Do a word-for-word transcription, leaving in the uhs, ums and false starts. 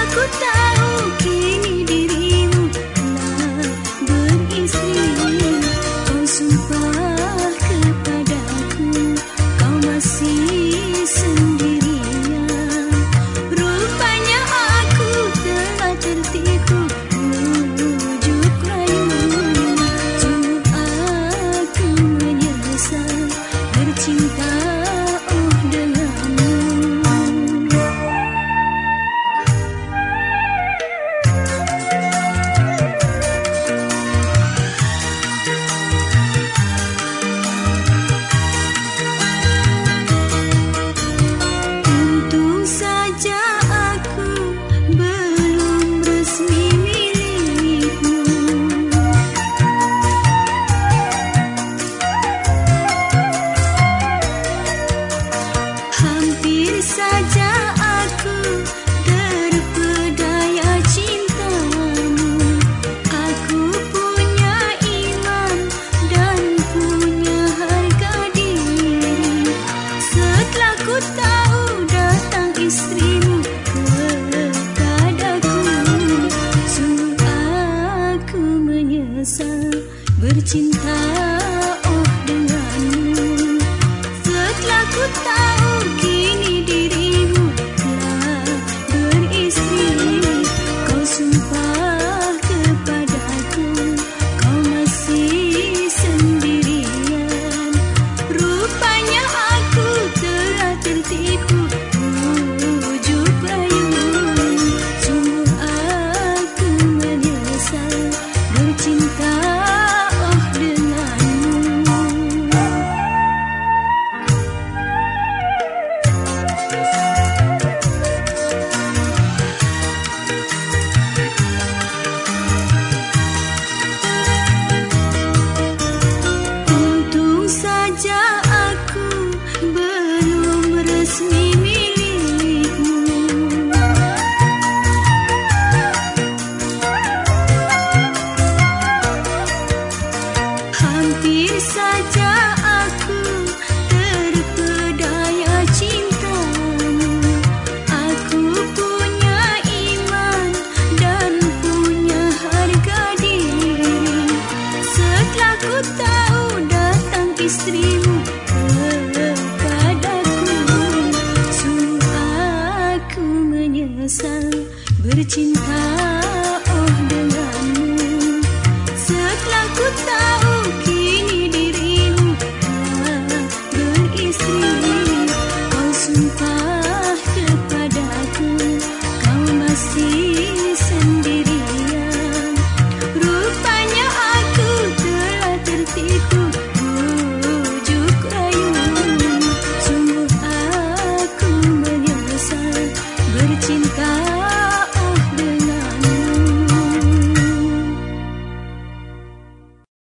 ku tahu kini dirimu telah beristri, kau sumpah kepadaku kau masih sendirian. Rupanya aku telah tertipu bujuk rayu. Sungguh aku menyesal bercinta oh denganmu. Untung saja aku belum resmi milikmu. Hampir saja aku terpedaya cintamu. Aku punya iman dan punya harga diri. Setelah ku tahu datang istrimu kepadaku, sungguh aku menyesal bercinta oh denganmu. Setelah ku tahu kini dirimu telah beristri, kau sumpah kepadaku kau masih sendirian. Rupanya aku telah tertipu bujuk rayu. Sungguh aku menyesal bercinta oh denganmu. Untung saja aku belum resmi milikmu. Hampir saja aku terpedaya cintamu. Aku punya iman dan punya harga diri. Setelah ku tahu datang istrimu kepadaku, sungguh aku menyesal bercinta oh denganmu. Setelah ku tahu